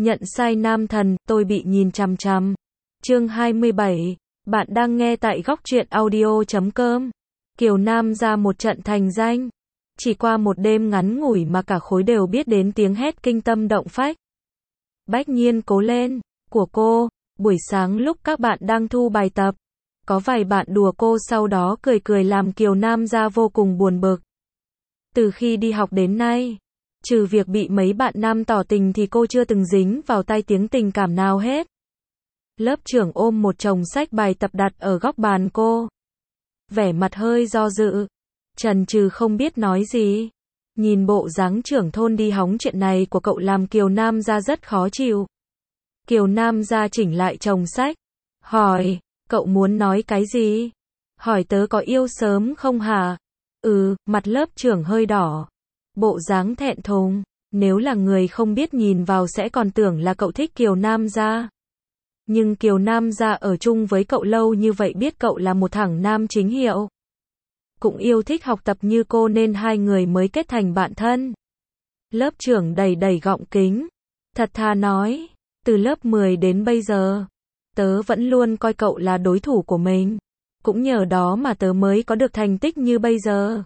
Nhận sai nam thần, tôi bị nhìn chằm chằm. Chương 27. Bạn đang nghe tại góc truyện audio.com. Kiều Nam ra một trận thành danh. Chỉ qua một đêm ngắn ngủi mà cả khối đều biết đến tiếng hét kinh tâm động phách. Bách Nhiên cố lên, của cô. Buổi sáng lúc các bạn đang thu bài tập, có vài bạn đùa cô, sau đó cười cười làm Kiều Nam ra vô cùng buồn bực. Từ khi đi học đến nay, trừ việc bị mấy bạn nam tỏ tình thì cô chưa từng dính vào tai tiếng tình cảm nào hết. Lớp trưởng ôm một chồng sách bài tập đặt ở góc bàn cô. Vẻ mặt hơi do dự, chần chừ không biết nói gì. Nhìn bộ dáng trưởng thôn đi hóng chuyện này của cậu làm Kiều Nam ra rất khó chịu. Kiều Nam ra chỉnh lại chồng sách, hỏi, cậu muốn nói cái gì? Hỏi tớ có yêu sớm không hả? Mặt lớp trưởng hơi đỏ. Bộ dáng thẹn thùng, nếu là người không biết nhìn vào sẽ còn tưởng là cậu thích Kiều Nam gia. Nhưng Kiều Nam gia ở chung với cậu lâu như vậy biết cậu là một thằng nam chính hiệu. Cũng yêu thích học tập như cô nên hai người mới kết thành bạn thân. Lớp trưởng đầy đầy gọng kính, thật thà nói, từ lớp 10 đến bây giờ, tớ vẫn luôn coi cậu là đối thủ của mình. Cũng nhờ đó mà tớ mới có được thành tích như bây giờ.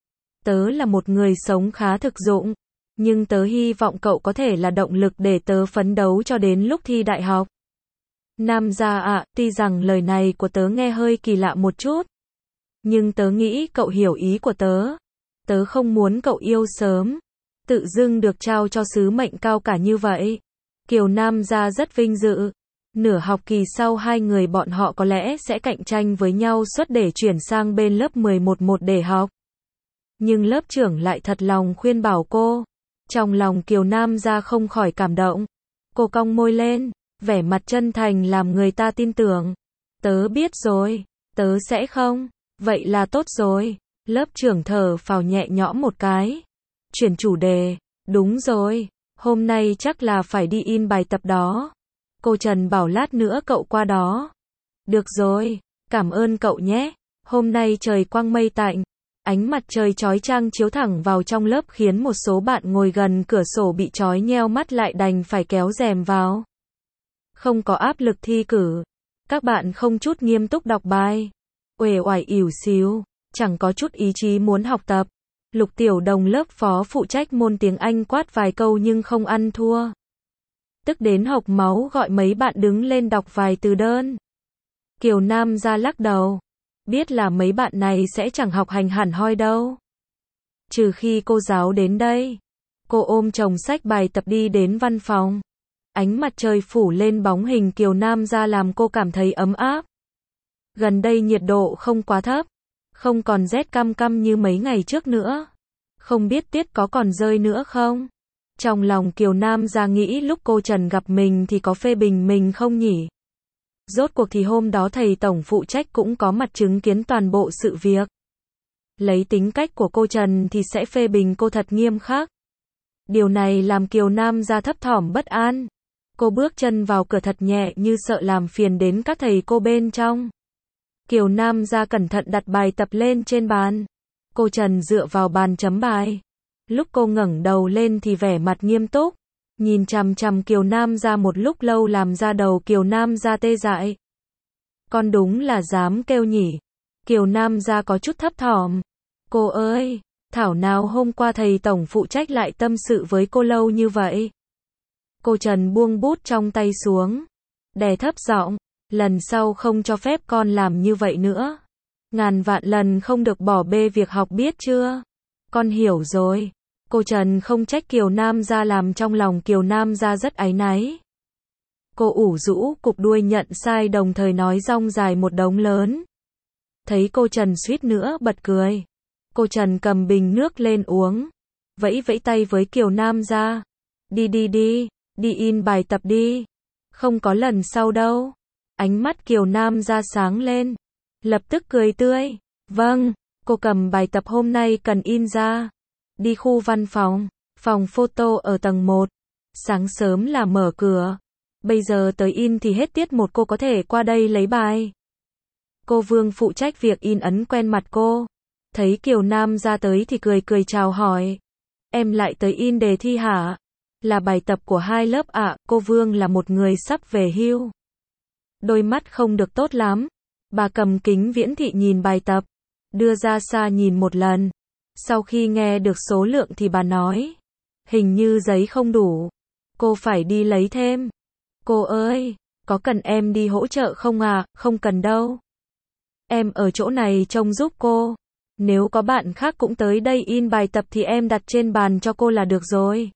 Tớ là một người sống khá thực dụng, nhưng tớ hy vọng cậu có thể là động lực để tớ phấn đấu cho đến lúc thi đại học. Nam gia ạ, tuy rằng lời này của tớ nghe hơi kỳ lạ một chút, nhưng tớ nghĩ cậu hiểu ý của tớ. Tớ không muốn cậu yêu sớm, tự dưng được trao cho sứ mệnh cao cả như vậy. Kiều Nam gia rất vinh dự. Nửa học kỳ sau hai người bọn họ có lẽ sẽ cạnh tranh với nhau suốt để chuyển sang bên lớp 11 để học. Nhưng lớp trưởng lại thật lòng khuyên bảo cô. Trong lòng Kiều Nam gia không khỏi cảm động. Cô cong môi lên, vẻ mặt chân thành làm người ta tin tưởng. Tớ biết rồi, tớ sẽ không. Vậy là tốt rồi. Lớp trưởng thở phào nhẹ nhõm một cái. Chuyển chủ đề, đúng rồi, hôm nay chắc là phải đi in bài tập đó. Cô Trần bảo lát nữa cậu qua đó. Được rồi, cảm ơn cậu nhé. Hôm nay trời quang mây tạnh, ánh mặt trời chói chang chiếu thẳng vào trong lớp khiến một số bạn ngồi gần cửa sổ bị chói nheo mắt lại đành phải kéo rèm vào. Không có áp lực thi cử, các bạn không chút nghiêm túc đọc bài, uể oải ỉu xìu, chẳng có chút ý chí muốn học tập. Lục Tiểu Đồng lớp phó phụ trách môn tiếng Anh quát vài câu nhưng không ăn thua. Tức đến hộc máu gọi mấy bạn đứng lên đọc vài từ đơn. Kiều Nam ra lắc đầu, biết là mấy bạn này sẽ chẳng học hành hẳn hoi đâu. Trừ khi cô giáo đến đây. Cô ôm chồng sách bài tập đi đến văn phòng. Ánh mặt trời phủ lên bóng hình Kiều Nam ra làm cô cảm thấy ấm áp. Gần đây nhiệt độ không quá thấp, không còn rét căm căm như mấy ngày trước nữa. Không biết tiết có còn rơi nữa không? Trong lòng Kiều Nam ra nghĩ lúc cô Trần gặp mình thì có phê bình mình không nhỉ? Rốt cuộc thì hôm đó thầy tổng phụ trách cũng có mặt chứng kiến toàn bộ sự việc. Lấy tính cách của cô Trần thì sẽ phê bình cô thật nghiêm khắc. Điều này làm Kiều Nam ra thấp thỏm bất an. Cô bước chân vào cửa thật nhẹ như sợ làm phiền đến các thầy cô bên trong. Kiều Nam ra cẩn thận đặt bài tập lên trên bàn. Cô Trần dựa vào bàn chấm bài. Lúc cô ngẩng đầu lên thì vẻ mặt nghiêm túc, nhìn chằm chằm Kiều Nam ra một lúc lâu làm ra đầu Kiều Nam ra tê dại. Con đúng là dám kêu nhỉ? Kiều Nam ra có chút thấp thỏm. Cô ơi, thảo nào hôm qua thầy tổng phụ trách lại tâm sự với cô lâu như vậy? Cô Trần buông bút trong tay xuống, đè thấp giọng, lần sau không cho phép con làm như vậy nữa. Ngàn vạn lần không được bỏ bê việc học biết chưa? Con hiểu rồi. Cô Trần không trách Kiều Nam ra làm trong lòng Kiều Nam ra rất áy náy. Cô ủ rũ cụp đuôi nhận sai đồng thời nói rong dài một đống lớn. Thấy cô Trần suýt nữa bật cười. Cô Trần cầm bình nước lên uống. Vẫy vẫy tay với Kiều Nam ra. Đi in bài tập đi. Không có lần sau đâu. Ánh mắt Kiều Nam ra sáng lên. Lập tức cười tươi. Vâng, cô cầm bài tập hôm nay cần in ra. Đi khu văn phòng, phòng photo ở tầng 1. Sáng sớm là mở cửa. Bây giờ tới in thì hết tiết 1 cô có thể qua đây lấy bài. Cô Vương phụ trách việc in ấn quen mặt cô. Thấy Kiều Nam ra tới thì cười cười chào hỏi. Em lại tới in đề thi hả? Là bài tập của 2 lớp ạ, cô Vương là một người sắp về hưu. Đôi mắt không được tốt lắm. Bà cầm kính viễn thị nhìn bài tập, đưa ra xa nhìn một lần. Sau khi nghe được số lượng thì bà nói, hình như giấy không đủ. Cô phải đi lấy thêm. Cô ơi, có cần em đi hỗ trợ không à? Không cần đâu. Em ở chỗ này trông giúp cô. Nếu có bạn khác cũng tới đây in bài tập thì em đặt trên bàn cho cô là được rồi.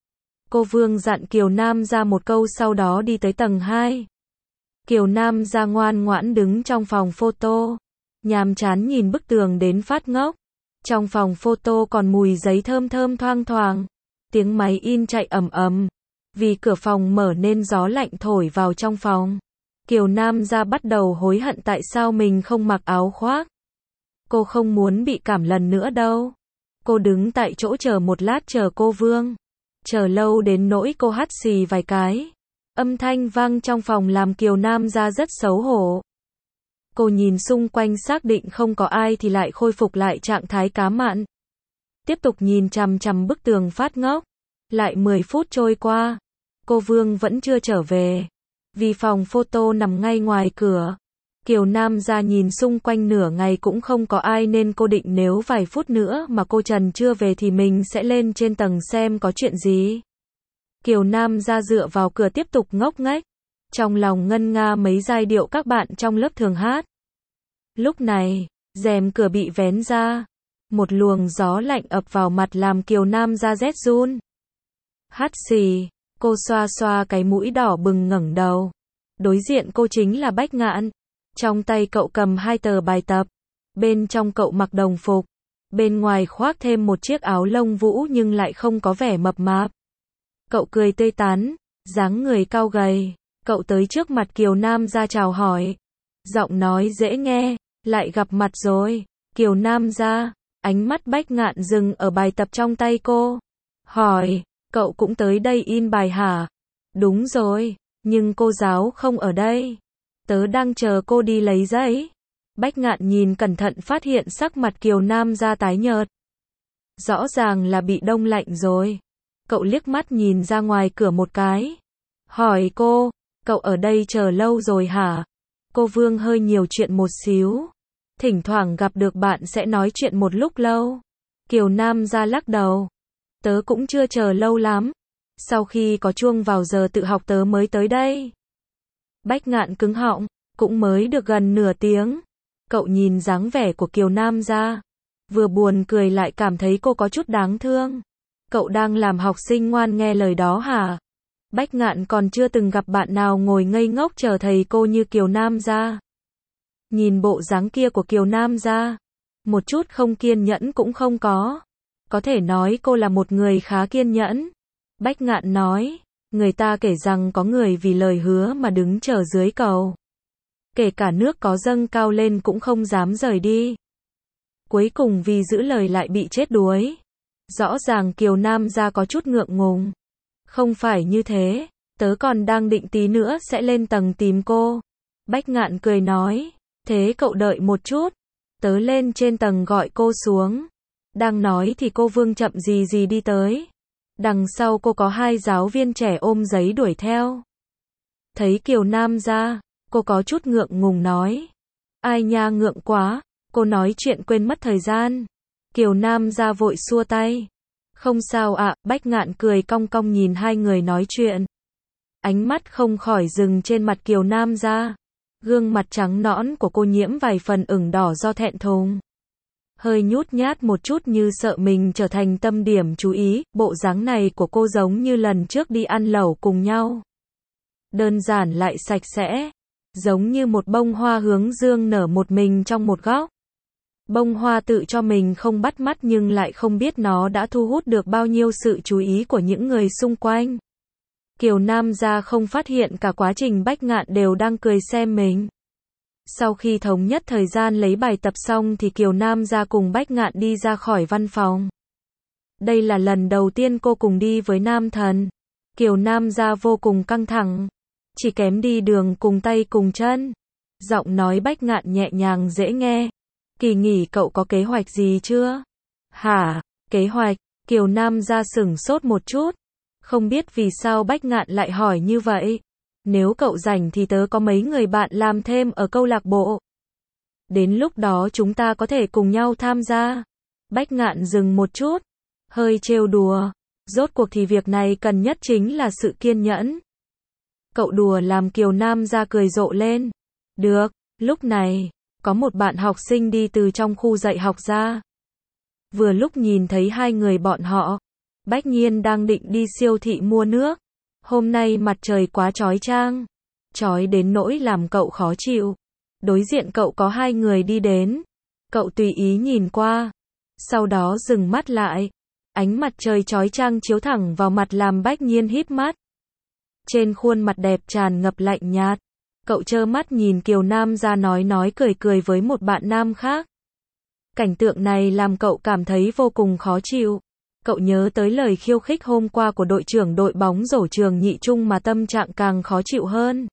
Cô Vương dặn Kiều Nam ra một câu sau đó đi tới tầng 2. Kiều Nam ra ngoan ngoãn đứng trong phòng photo, nhàm chán nhìn bức tường đến phát ngốc. Trong phòng photo còn mùi giấy thơm thơm thoang thoảng, tiếng máy in chạy ầm ầm. Vì cửa phòng mở nên gió lạnh thổi vào trong phòng. Kiều Nam ra bắt đầu hối hận tại sao mình không mặc áo khoác. Cô không muốn bị cảm lần nữa đâu. Cô đứng tại chỗ chờ một lát chờ cô Vương. Chờ lâu đến nỗi cô hắt xì vài cái. Âm thanh vang trong phòng làm Kiều Nam ra rất xấu hổ. Cô nhìn xung quanh xác định không có ai thì lại khôi phục lại trạng thái cá mặn. Tiếp tục nhìn chằm chằm bức tường phát ngốc. Lại 10 phút trôi qua. Cô Vương vẫn chưa trở về. Vì phòng photo nằm ngay ngoài cửa. Kiều Nam ra nhìn xung quanh nửa ngày cũng không có ai nên cô định nếu vài phút nữa mà cô Trần chưa về thì mình sẽ lên trên tầng xem có chuyện gì. Kiều Nam ra dựa vào cửa tiếp tục ngốc nghếch. Trong lòng ngân nga mấy giai điệu các bạn trong lớp thường hát. Lúc này, rèm cửa bị vén ra. Một luồng gió lạnh ập vào mặt làm Kiều Nam ra rét run. Hắt xì, cô xoa xoa cái mũi đỏ bừng ngẩng đầu. Đối diện cô chính là Bách Ngạn. Trong tay cậu cầm 2 tờ bài tập. Bên trong cậu mặc đồng phục. Bên ngoài khoác thêm một chiếc áo lông vũ nhưng lại không có vẻ mập mạp. Cậu cười tươi tắn, dáng người cao gầy. Cậu tới trước mặt Kiều Nam ra chào hỏi. Giọng nói dễ nghe, lại gặp mặt rồi. Kiều Nam ra, ánh mắt Bách Ngạn dừng ở bài tập trong tay cô. Hỏi, cậu cũng tới đây in bài hả? Đúng rồi, nhưng cô giáo không ở đây. Tớ đang chờ cô đi lấy giấy. Bách Ngạn nhìn cẩn thận phát hiện sắc mặt Kiều Nam ra tái nhợt. Rõ ràng là bị đông lạnh rồi. Cậu liếc mắt nhìn ra ngoài cửa một cái. Hỏi cô, cậu ở đây chờ lâu rồi hả? Cô Vương hơi nhiều chuyện một xíu. Thỉnh thoảng gặp được bạn sẽ nói chuyện một lúc lâu. Kiều Nam ra lắc đầu. Tớ cũng chưa chờ lâu lắm. Sau khi có chuông vào giờ tự học tớ mới tới đây. Bách Ngạn cứng họng, cũng mới được gần nửa tiếng. Cậu nhìn dáng vẻ của Kiều Nam ra. Vừa buồn cười lại cảm thấy cô có chút đáng thương. Cậu đang làm học sinh ngoan nghe lời đó hả? Bách Ngạn còn chưa từng gặp bạn nào ngồi ngây ngốc chờ thầy cô như Kiều Nam ra. Nhìn bộ dáng kia của Kiều Nam ra. Một chút không kiên nhẫn cũng không có. Có thể nói cô là một người khá kiên nhẫn. Bách Ngạn nói. Người ta kể rằng có người vì lời hứa mà đứng chờ dưới cầu. Kể cả nước có dâng cao lên cũng không dám rời đi. Cuối cùng vì giữ lời lại bị chết đuối. Rõ ràng Kiều Nam ra có chút ngượng ngùng. Không phải như thế, tớ còn đang định tí nữa sẽ lên tầng tìm cô. Bách Ngạn cười nói, thế cậu đợi một chút. Tớ lên trên tầng gọi cô xuống. Đang nói thì cô Vương chậm gì gì đi tới. Đằng sau cô có 2 giáo viên trẻ ôm giấy đuổi theo. Thấy Kiều Nam ra, cô có chút ngượng ngùng nói. Ai nha ngượng quá, cô nói chuyện quên mất thời gian. Kiều Nam ra vội xua tay. Không sao ạ, Bách Ngạn cười cong cong nhìn 2 người nói chuyện. Ánh mắt không khỏi dừng trên mặt Kiều Nam ra. Gương mặt trắng nõn của cô nhiễm vài phần ửng đỏ do thẹn thùng. Hơi nhút nhát một chút như sợ mình trở thành tâm điểm chú ý, bộ dáng này của cô giống như lần trước đi ăn lẩu cùng nhau. Đơn giản lại sạch sẽ, giống như một bông hoa hướng dương nở một mình trong một góc. Bông hoa tự cho mình không bắt mắt nhưng lại không biết nó đã thu hút được bao nhiêu sự chú ý của những người xung quanh. Kiều Nam ra không phát hiện cả quá trình Bách Ngạn đều đang cười xem mình. Sau khi thống nhất thời gian lấy bài tập xong thì Kiều Nam ra cùng Bách Ngạn đi ra khỏi văn phòng. Đây là lần đầu tiên cô cùng đi với nam thần. Kiều Nam ra vô cùng căng thẳng. Chỉ kém đi đường cùng tay cùng chân. Giọng nói Bách Ngạn nhẹ nhàng dễ nghe. Kỳ nghỉ cậu có kế hoạch gì chưa? Hả? Kế hoạch? Kiều Nam ra sửng sốt một chút. Không biết vì sao Bách Ngạn lại hỏi như vậy. Nếu cậu rảnh thì tớ có mấy người bạn làm thêm ở câu lạc bộ. Đến lúc đó chúng ta có thể cùng nhau tham gia. Bách Ngạn dừng một chút, hơi trêu đùa. Rốt cuộc thì việc này cần nhất chính là sự kiên nhẫn. Cậu đùa làm Kiều Nam ra cười rộ lên. Được, lúc này, có một bạn học sinh đi từ trong khu dạy học ra. Vừa lúc nhìn thấy hai người bọn họ, Bách Nhiên đang định đi siêu thị mua nước. Hôm nay mặt trời quá chói chang, chói đến nỗi làm cậu khó chịu. Đối diện cậu có hai người đi đến. Cậu tùy ý nhìn qua, sau đó dừng mắt lại. Ánh mặt trời chói chang chiếu thẳng vào mặt làm Bách Nhiên híp mắt. Trên khuôn mặt đẹp tràn ngập lạnh nhạt. Cậu trơ mắt nhìn Kiều Nam ra nói cười cười với một bạn nam khác. Cảnh tượng này làm cậu cảm thấy vô cùng khó chịu. Cậu nhớ tới lời khiêu khích hôm qua của đội trưởng đội bóng rổ trường nhị trung mà tâm trạng càng khó chịu hơn.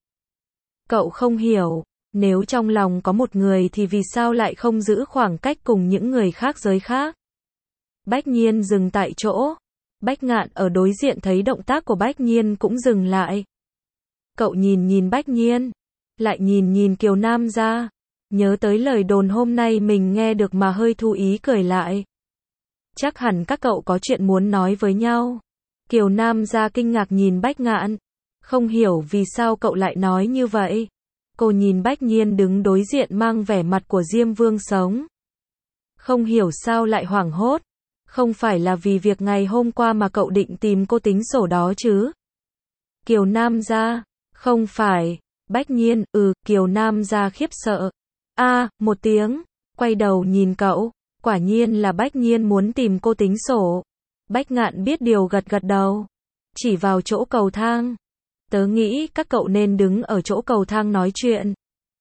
Cậu không hiểu, nếu trong lòng có một người thì vì sao lại không giữ khoảng cách cùng những người khác giới khác. Bách Nhiên dừng tại chỗ. Bách Ngạn ở đối diện thấy động tác của Bách Nhiên cũng dừng lại. Cậu nhìn Bách Nhiên, lại nhìn Kiều Nam ra. Nhớ tới lời đồn hôm nay mình nghe được mà hơi thu ý cười lại. Chắc hẳn các cậu có chuyện muốn nói với nhau. Kiều Nam ra kinh ngạc nhìn Bách Ngạn. Không hiểu vì sao cậu lại nói như vậy. Cô nhìn Bách Nhiên đứng đối diện mang vẻ mặt của Diêm Vương sống. Không hiểu sao lại hoảng hốt. Không phải là vì việc ngày hôm qua mà cậu định tìm cô tính sổ đó chứ? Kiều Nam ra. Không phải. Bách Nhiên, Kiều Nam ra khiếp sợ. Một tiếng. Quay đầu nhìn cậu. Quả nhiên là Bách Nhiên muốn tìm cô tính sổ. Bách Ngạn biết điều gật gật đầu. Chỉ vào chỗ cầu thang. Tớ nghĩ các cậu nên đứng ở chỗ cầu thang nói chuyện.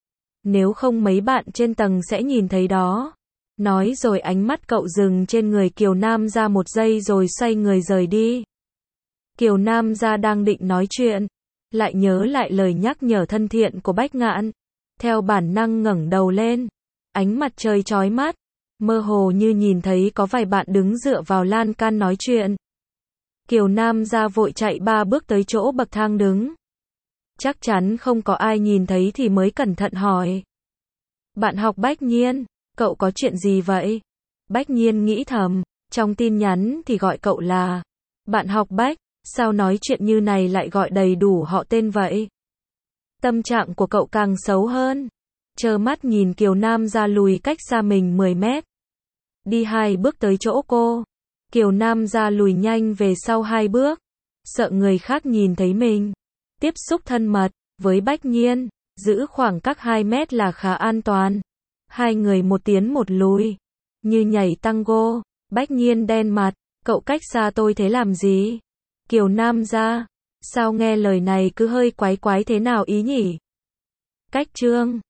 Nếu không mấy bạn trên tầng sẽ nhìn thấy đó. Nói rồi ánh mắt cậu dừng trên người Kiều Nam ra một giây rồi xoay người rời đi. Kiều Nam ra đang định nói chuyện, lại nhớ lại lời nhắc nhở thân thiện của Bách Ngạn. Theo bản năng ngẩng đầu lên. Ánh mặt trời chói mắt, mơ hồ như nhìn thấy có vài bạn đứng dựa vào lan can nói chuyện. Kiều Nam ra vội chạy 3 bước tới chỗ bậc thang đứng. Chắc chắn không có ai nhìn thấy thì mới cẩn thận hỏi. Bạn học Bách Nhiên, cậu có chuyện gì vậy? Bách Nhiên nghĩ thầm, trong tin nhắn thì gọi cậu là bạn học Bách, sao nói chuyện như này lại gọi đầy đủ họ tên vậy? Tâm trạng của cậu càng xấu hơn. Trơ mắt nhìn Kiều Nam ra lùi cách xa mình 10 mét. Đi 2 bước tới chỗ cô. Kiều Nam ra lùi nhanh về sau 2 bước. Sợ người khác nhìn thấy mình. Tiếp xúc thân mật với Bách Nhiên, giữ khoảng cách 2 mét là khá an toàn. Hai người một tiến một lùi, như nhảy tango. Bách Nhiên đen mặt, cậu cách xa tôi thế làm gì? Kiều Nam ra, sao nghe lời này cứ hơi quái quái thế nào ý nhỉ? Cách trương.